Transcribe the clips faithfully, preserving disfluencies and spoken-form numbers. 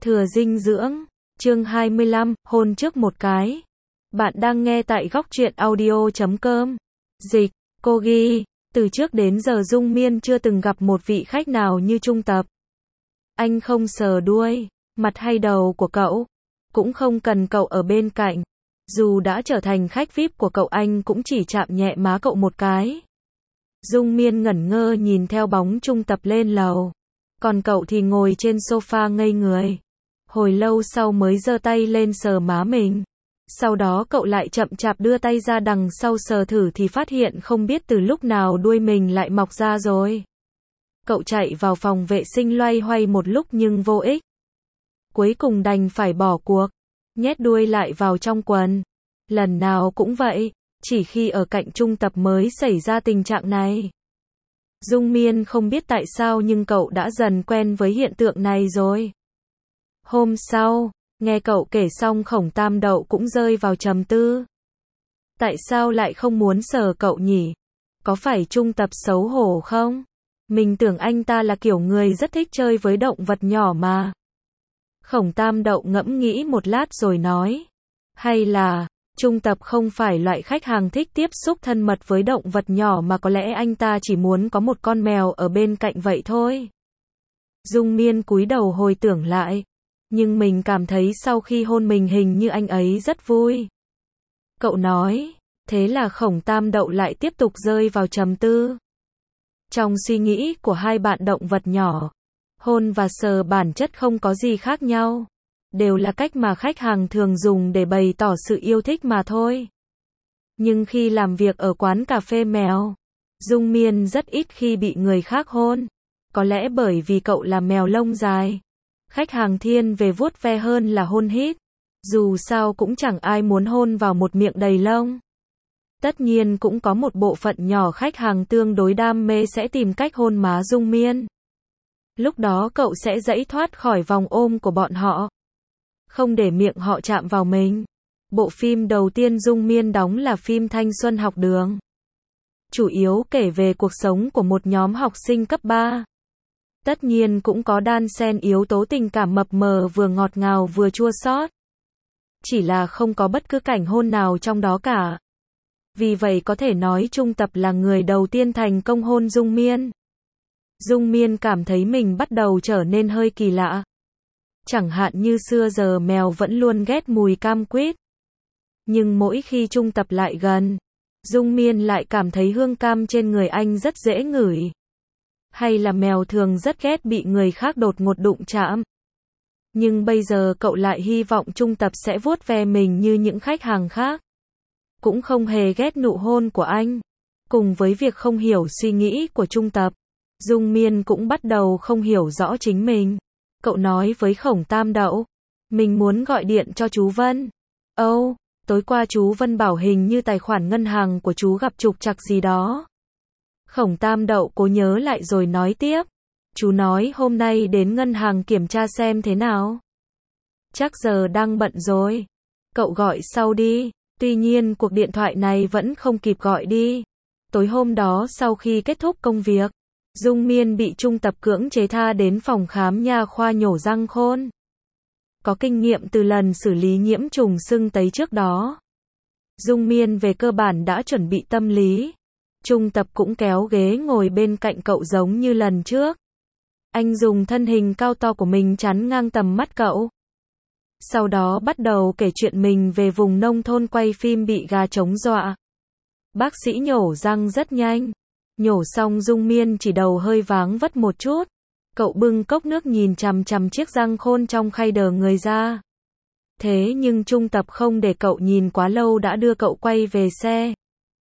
Thừa dinh dưỡng, chương hai mươi lăm, hôn trước một cái. Bạn đang nghe tại góc truyện audio chấm com. Dịch, cô ghi, từ trước đến giờ Dung Miên chưa từng gặp một vị khách nào như Trung Tập. Anh không sờ đuôi, mặt hay đầu của cậu, cũng không cần cậu ở bên cạnh. Dù đã trở thành khách vi ai pi của cậu anh cũng chỉ chạm nhẹ má cậu một cái. Dung Miên ngẩn ngơ nhìn theo bóng Trung Tập lên lầu. Còn cậu thì ngồi trên sofa ngây người. Hồi lâu sau mới giơ tay lên sờ má mình. Sau đó cậu lại chậm chạp đưa tay ra đằng sau sờ thử thì phát hiện không biết từ lúc nào đuôi mình lại mọc ra rồi. Cậu chạy vào phòng vệ sinh loay hoay một lúc nhưng vô ích. Cuối cùng đành phải bỏ cuộc, nhét đuôi lại vào trong quần. Lần nào cũng vậy, chỉ khi ở cạnh Trung Tập mới xảy ra tình trạng này. Dung Miên không biết tại sao nhưng cậu đã dần quen với hiện tượng này rồi. Hôm sau, nghe cậu kể xong Khổng Tam Đậu cũng rơi vào trầm tư. Tại sao lại không muốn sờ cậu nhỉ? Có phải Trung Tập xấu hổ không? Mình tưởng anh ta là kiểu người rất thích chơi với động vật nhỏ mà. Khổng Tam Đậu ngẫm nghĩ một lát rồi nói. Hay là, Trung Tập không phải loại khách hàng thích tiếp xúc thân mật với động vật nhỏ mà có lẽ anh ta chỉ muốn có một con mèo ở bên cạnh vậy thôi. Dung Miên cúi đầu hồi tưởng lại. Nhưng mình cảm thấy sau khi hôn mình hình như anh ấy rất vui. Cậu nói, thế là Khổng Tam Đậu lại tiếp tục rơi vào trầm tư. Trong suy nghĩ của hai bạn động vật nhỏ, hôn và sờ bản chất không có gì khác nhau. Đều là cách mà khách hàng thường dùng để bày tỏ sự yêu thích mà thôi. Nhưng khi làm việc ở quán cà phê mèo, Dung Miên rất ít khi bị người khác hôn. Có lẽ bởi vì cậu là mèo lông dài. Khách hàng thiên về vuốt ve hơn là hôn hít. Dù sao cũng chẳng ai muốn hôn vào một miệng đầy lông. Tất nhiên cũng có một bộ phận nhỏ khách hàng tương đối đam mê sẽ tìm cách hôn má Dung Miên. Lúc đó cậu sẽ giãy thoát khỏi vòng ôm của bọn họ. Không để miệng họ chạm vào mình. Bộ phim đầu tiên Dung Miên đóng là phim Thanh Xuân Học Đường. Chủ yếu kể về cuộc sống của một nhóm học sinh cấp ba. Tất nhiên cũng có đan xen yếu tố tình cảm mập mờ vừa ngọt ngào vừa chua xót. Chỉ là không có bất cứ cảnh hôn nào trong đó cả. Vì vậy có thể nói Trung Tập là người đầu tiên thành công hôn Dung Miên. Dung Miên cảm thấy mình bắt đầu trở nên hơi kỳ lạ. Chẳng hạn như xưa giờ mèo vẫn luôn ghét mùi cam quýt. Nhưng mỗi khi Trung Tập lại gần, Dung Miên lại cảm thấy hương cam trên người anh rất dễ ngửi. Hay là mèo thường rất ghét bị người khác đột ngột đụng chạm. Nhưng bây giờ cậu lại hy vọng Trung Tập sẽ vuốt ve mình như những khách hàng khác. Cũng không hề ghét nụ hôn của anh. Cùng với việc không hiểu suy nghĩ của Trung Tập, Dung Miên cũng bắt đầu không hiểu rõ chính mình. Cậu nói với Khổng Tam Đậu, mình muốn gọi điện cho chú Vân. Âu, oh, tối qua chú Vân bảo hình như tài khoản ngân hàng của chú gặp trục trặc gì đó. Khổng Tam Đậu cố nhớ lại rồi nói tiếp. Chú nói hôm nay đến ngân hàng kiểm tra xem thế nào. Chắc giờ đang bận rồi. Cậu gọi sau đi. Tuy nhiên cuộc điện thoại này vẫn không kịp gọi đi. Tối hôm đó sau khi kết thúc công việc, Dung Miên bị Trung Tập cưỡng chế tha đến phòng khám nha khoa nhổ răng khôn. Có kinh nghiệm từ lần xử lý nhiễm trùng sưng tấy trước đó. Dung Miên về cơ bản đã chuẩn bị tâm lý. Trung Tập cũng kéo ghế ngồi bên cạnh cậu giống như lần trước. Anh dùng thân hình cao to của mình chắn ngang tầm mắt cậu. Sau đó bắt đầu kể chuyện mình về vùng nông thôn quay phim bị gà trống dọa. Bác sĩ nhổ răng rất nhanh. Nhổ xong Dung Miên chỉ đầu hơi váng vất một chút. Cậu bưng cốc nước nhìn chằm chằm chiếc răng khôn trong khay đờ người ra. Thế nhưng Trung Tập không để cậu nhìn quá lâu đã đưa cậu quay về xe.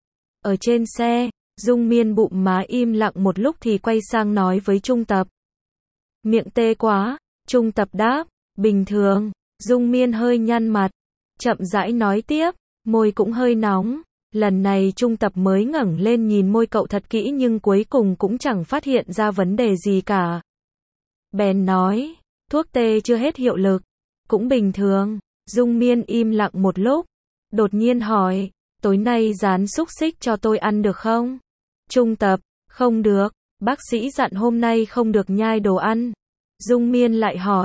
Ở trên xe, Dung Miên bụng má im lặng một lúc thì quay sang nói với Trung Tập. Miệng tê quá, Trung Tập đáp, bình thường. Dung Miên hơi nhăn mặt, chậm rãi nói tiếp, môi cũng hơi nóng. Lần này Trung Tập mới ngẩng lên nhìn môi cậu thật kỹ nhưng cuối cùng cũng chẳng phát hiện ra vấn đề gì cả. Bèn nói, thuốc tê chưa hết hiệu lực, cũng bình thường. Dung Miên im lặng một lúc, đột nhiên hỏi, tối nay rán xúc xích cho tôi ăn được không? Trung Tập, không được, bác sĩ dặn hôm nay không được nhai đồ ăn. Dung Miên lại hỏi,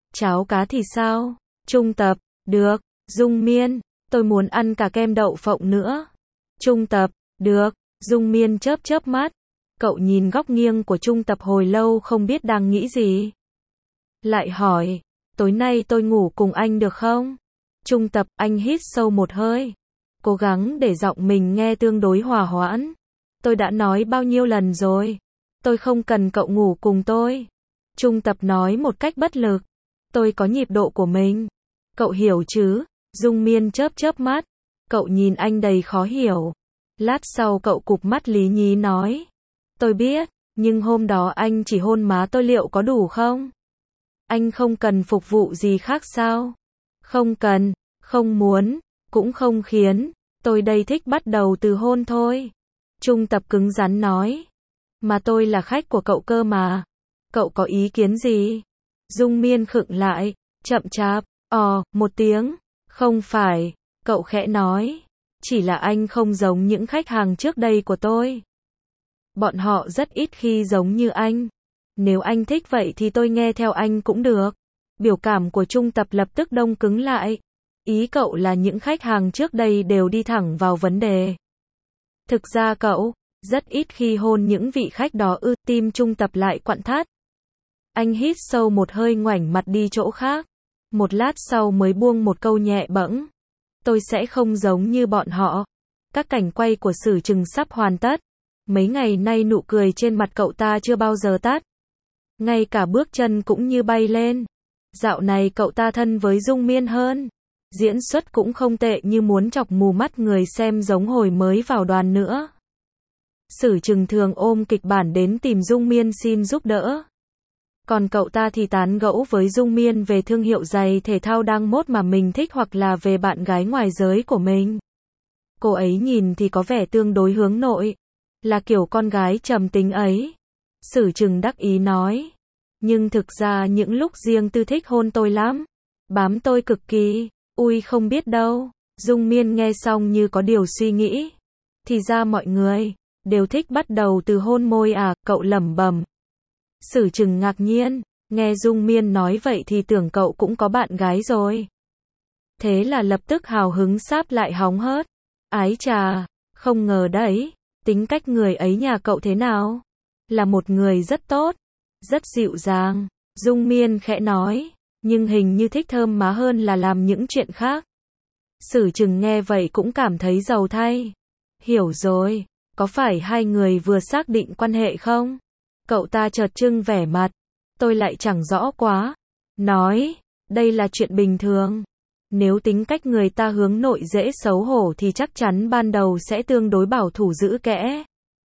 Cháo cá thì sao? Trung Tập, được. Dung Miên, tôi muốn ăn cả kem đậu phộng nữa. Trung Tập, được. Dung Miên chớp chớp mắt. Cậu nhìn góc nghiêng của Trung Tập hồi lâu không biết đang nghĩ gì. Lại hỏi, tối nay tôi ngủ cùng anh được không? Trung Tập, anh hít sâu một hơi. Cố gắng để giọng mình nghe tương đối hòa hoãn. Tôi đã nói bao nhiêu lần rồi. Tôi không cần cậu ngủ cùng tôi. Trung Tập nói một cách bất lực. Tôi có nhịp độ của mình. Cậu hiểu chứ? Dung Miên chớp chớp mắt. Cậu nhìn anh đầy khó hiểu. Lát sau cậu cụp mắt lý nhí nói. Tôi biết, nhưng hôm đó anh chỉ hôn má tôi liệu có đủ không? Anh không cần phục vụ gì khác sao? Không cần, không muốn, cũng không khiến. Tôi đây thích bắt đầu từ hôn thôi. Trung Tập cứng rắn nói. Mà tôi là khách của cậu cơ mà. Cậu có ý kiến gì? Dung Miên khựng lại, chậm chạp, ò, một tiếng. Không phải, cậu khẽ nói. Chỉ là anh không giống những khách hàng trước đây của tôi. Bọn họ rất ít khi giống như anh. Nếu anh thích vậy thì tôi nghe theo anh cũng được. Biểu cảm của Trung Tập lập tức đông cứng lại. Ý cậu là những khách hàng trước đây đều đi thẳng vào vấn đề. Thực ra cậu, rất ít khi hôn những vị khách đó ư, tim Trung Tập lại quặn thắt. Anh hít sâu một hơi ngoảnh mặt đi chỗ khác. Một lát sau mới buông một câu nhẹ bẫng. Tôi sẽ không giống như bọn họ. Các cảnh quay của Sử Trừng sắp hoàn tất. Mấy ngày nay nụ cười trên mặt cậu ta chưa bao giờ tắt. Ngay cả bước chân cũng như bay lên. Dạo này cậu ta thân với Dung Miên hơn. Diễn xuất cũng không tệ như muốn chọc mù mắt người xem giống hồi mới vào đoàn nữa. Sử Trừng thường ôm kịch bản đến tìm Dung Miên xin giúp đỡ. Còn cậu ta thì tán gẫu với Dung Miên về thương hiệu giày thể thao đang mốt mà mình thích hoặc là về bạn gái ngoài giới của mình. Cô ấy nhìn thì có vẻ tương đối hướng nội. Là kiểu con gái trầm tính ấy. Sử Trừng đắc ý nói. Nhưng thực ra những lúc riêng tư thích hôn tôi lắm. Bám tôi cực kỳ. Ui không biết đâu. Dung Miên nghe xong như có điều suy nghĩ. Thì ra mọi người đều thích bắt đầu từ hôn môi à, cậu lẩm bẩm. Sử Trừng ngạc nhiên. Nghe Dung Miên nói vậy thì tưởng cậu cũng có bạn gái rồi. Thế là lập tức hào hứng sáp lại hóng hớt. Ái chà, không ngờ đấy. Tính cách người ấy nhà cậu thế nào? Là một người rất tốt, rất dịu dàng. Dung Miên khẽ nói, nhưng hình như thích thơm má hơn là làm những chuyện khác. Sử Trừng nghe vậy cũng cảm thấy giàu thay. Hiểu rồi, có phải hai người vừa xác định quan hệ không? Cậu ta chợt trưng vẻ mặt. Tôi lại chẳng rõ quá. Nói, đây là chuyện bình thường. Nếu tính cách người ta hướng nội dễ xấu hổ thì chắc chắn ban đầu sẽ tương đối bảo thủ giữ kẽ.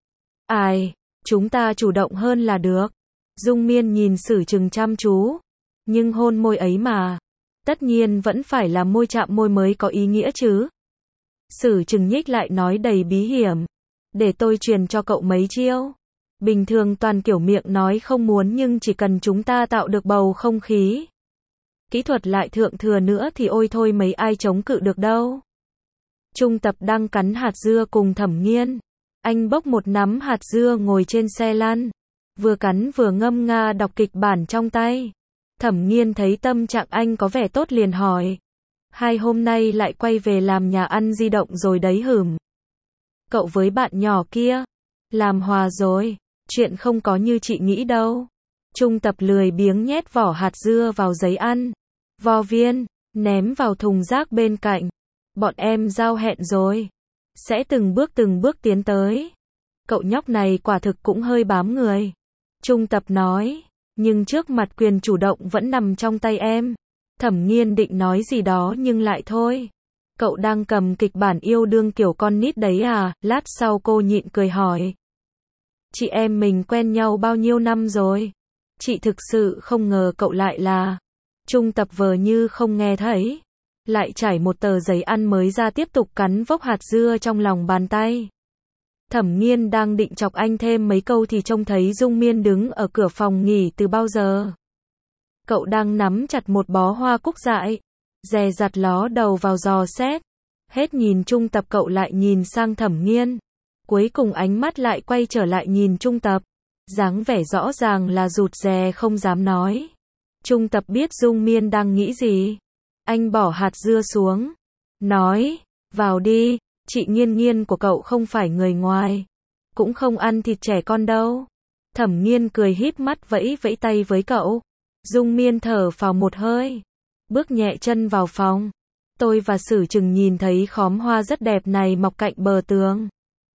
Ai, chúng ta chủ động hơn là được. Dung Miên nhìn Sử Trừng chăm chú. Nhưng hôn môi ấy mà. Tất nhiên vẫn phải là môi chạm môi mới có ý nghĩa chứ. Sử Trừng nhích lại nói đầy bí hiểm. Để tôi truyền cho cậu mấy chiêu. Bình thường toàn kiểu miệng nói không muốn nhưng chỉ cần chúng ta tạo được bầu không khí. Kỹ thuật lại thượng thừa nữa thì ôi thôi mấy ai chống cự được đâu. Trung Tập đang cắn hạt dưa cùng Thẩm Nghiên. Anh bốc một nắm hạt dưa ngồi trên xe lăn. Vừa cắn vừa ngâm nga đọc kịch bản trong tay. Thẩm Nghiên thấy tâm trạng anh có vẻ tốt liền hỏi. Hai hôm nay lại quay về làm nhà ăn di động rồi đấy hửm. Cậu với bạn nhỏ kia. Làm hòa rồi. Chuyện không có như chị nghĩ đâu. Trung Tập lười biếng nhét vỏ hạt dưa vào giấy ăn. Vò viên, ném vào thùng rác bên cạnh. Bọn em giao hẹn rồi. Sẽ từng bước từng bước tiến tới. Cậu nhóc này quả thực cũng hơi bám người. Trung Tập nói. Nhưng trước mặt quyền chủ động vẫn nằm trong tay em. Thẩm Nghiên định nói gì đó nhưng lại thôi. Cậu đang cầm kịch bản yêu đương kiểu con nít đấy à? Lát sau cô nhịn cười hỏi. Chị em mình quen nhau bao nhiêu năm rồi? Chị thực sự không ngờ cậu lại là... Trung Tập vờ như không nghe thấy. Lại trải một tờ giấy ăn mới ra tiếp tục cắn vốc hạt dưa trong lòng bàn tay. Thẩm Nghiên đang định chọc anh thêm mấy câu thì trông thấy Dung Miên đứng ở cửa phòng nghỉ từ bao giờ. Cậu đang nắm chặt một bó hoa cúc dại. Dè dặt ló đầu vào dò xét. Hết nhìn Trung Tập cậu lại nhìn sang Thẩm Nghiên. Cuối cùng ánh mắt lại quay trở lại nhìn Trung Tập. Dáng vẻ rõ ràng là rụt rè không dám nói. Trung Tập biết Dung Miên đang nghĩ gì. Anh bỏ hạt dưa xuống. Nói, vào đi, chị Nghiên Nghiên của cậu không phải người ngoài. Cũng không ăn thịt trẻ con đâu. Thẩm Nghiên cười híp mắt vẫy vẫy tay với cậu. Dung Miên thở phào một hơi. Bước nhẹ chân vào phòng. Tôi và Sử Trừng nhìn thấy khóm hoa rất đẹp này mọc cạnh bờ tường.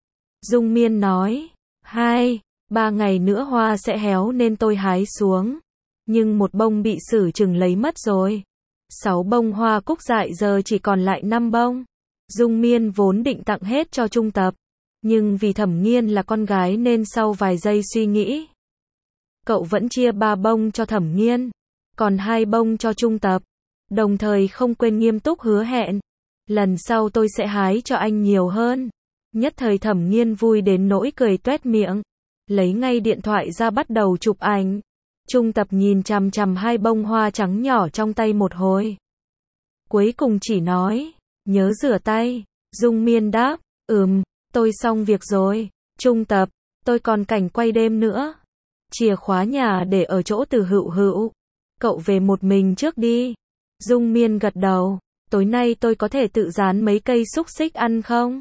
Dung Miên nói, hai, ba ngày nữa hoa sẽ héo nên tôi hái xuống. Nhưng một bông bị Sử Trừng lấy mất rồi. Sáu bông hoa cúc dại giờ chỉ còn lại năm bông. Dung Miên vốn định tặng hết cho Trung Tập. Nhưng vì Thẩm Nghiên là con gái nên sau vài giây suy nghĩ, cậu vẫn chia ba bông cho Thẩm Nghiên, còn hai bông cho Trung Tập. Đồng thời không quên nghiêm túc hứa hẹn, lần sau tôi sẽ hái cho anh nhiều hơn. Nhất thời Thẩm Nghiên vui đến nỗi cười toét miệng, lấy ngay điện thoại ra bắt đầu chụp ảnh. Trung Tập nhìn chằm chằm hai bông hoa trắng nhỏ trong tay một hồi. Cuối cùng chỉ nói, nhớ rửa tay. Dung Miên đáp, ừm, tôi xong việc rồi. Trung Tập, tôi còn cảnh quay đêm nữa. Chìa khóa nhà để ở chỗ Từ Hữu Hữu. Cậu về một mình trước đi. Dung Miên gật đầu, tối nay tôi có thể tự rán mấy cây xúc xích ăn không?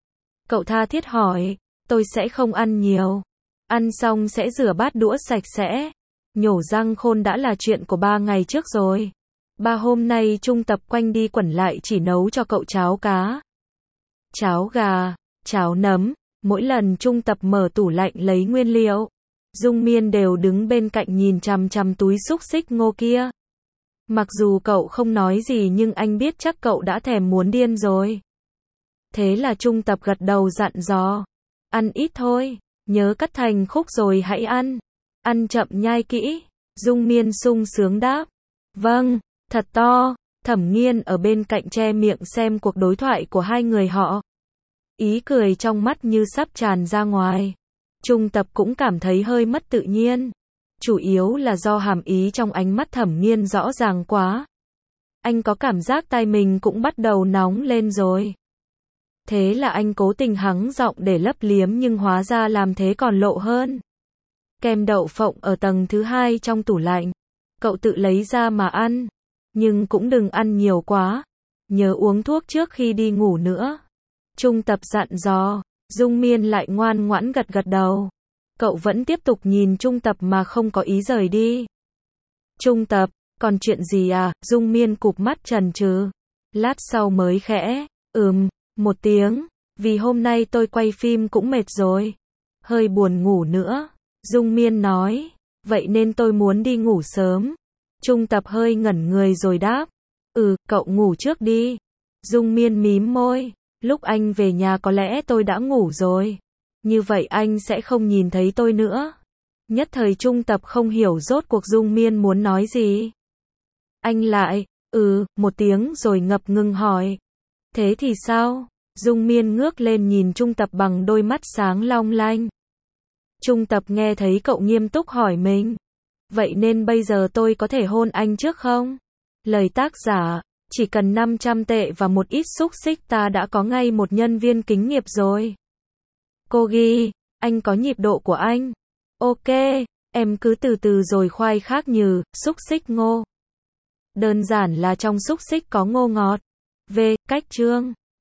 Cậu tha thiết hỏi, tôi sẽ không ăn nhiều. Ăn xong sẽ rửa bát đũa sạch sẽ. Nhổ răng khôn đã là chuyện của ba ngày trước rồi. Ba hôm nay Trung Tập quanh đi quẩn lại chỉ nấu cho cậu cháo cá, cháo gà, cháo nấm. Mỗi lần Trung Tập mở tủ lạnh lấy nguyên liệu, Dung Miên đều đứng bên cạnh nhìn chằm chằm túi xúc xích ngô kia. Mặc dù cậu không nói gì nhưng anh biết chắc cậu đã thèm muốn điên rồi. Thế là Trung Tập gật đầu dặn dò, ăn ít thôi, nhớ cắt thành khúc rồi hãy ăn. Ăn chậm nhai kỹ. Dung Miên sung sướng đáp, vâng, thật to. Thẩm Nghiên ở bên cạnh che miệng xem cuộc đối thoại của hai người họ. Ý cười trong mắt như sắp tràn ra ngoài. Trung Tập cũng cảm thấy hơi mất tự nhiên. Chủ yếu là do hàm ý trong ánh mắt Thẩm Nghiên rõ ràng quá. Anh có cảm giác tai mình cũng bắt đầu nóng lên rồi. Thế là anh cố tình hắng giọng để lấp liếm nhưng hóa ra làm thế còn lộ hơn. Kem đậu phộng ở tầng thứ hai trong tủ lạnh. Cậu tự lấy ra mà ăn. Nhưng cũng đừng ăn nhiều quá. Nhớ uống thuốc trước khi đi ngủ nữa. Trung Tập dặn dò. Dung Miên lại ngoan ngoãn gật gật đầu. Cậu vẫn tiếp tục nhìn Trung Tập mà không có ý rời đi. Trung Tập, còn chuyện gì à? Dung Miên cụp mắt chần chừ. Lát sau mới khẽ, ừm, một tiếng. Vì hôm nay tôi quay phim cũng mệt rồi. Hơi buồn ngủ nữa. Dung Miên nói, vậy nên tôi muốn đi ngủ sớm. Trung Tập hơi ngẩn người rồi đáp, ừ, cậu ngủ trước đi. Dung Miên mím môi, lúc anh về nhà có lẽ tôi đã ngủ rồi. Như vậy anh sẽ không nhìn thấy tôi nữa. Nhất thời Trung Tập không hiểu rốt cuộc Dung Miên muốn nói gì. Anh lại, ừ, một tiếng rồi ngập ngừng hỏi. Thế thì sao? Dung Miên ngước lên nhìn Trung Tập bằng đôi mắt sáng long lanh. Trung Tập nghe thấy cậu nghiêm túc hỏi mình. Vậy nên bây giờ tôi có thể hôn anh trước không? Lời tác giả, chỉ cần năm trăm tệ và một ít xúc xích ta đã có ngay một nhân viên kính nghiệp rồi. Cô ghi, anh có nhịp độ của anh. Ok, em cứ từ từ rồi khoai khác như, xúc xích ngô. Đơn giản là trong xúc xích có ngô ngọt. V, cách chương.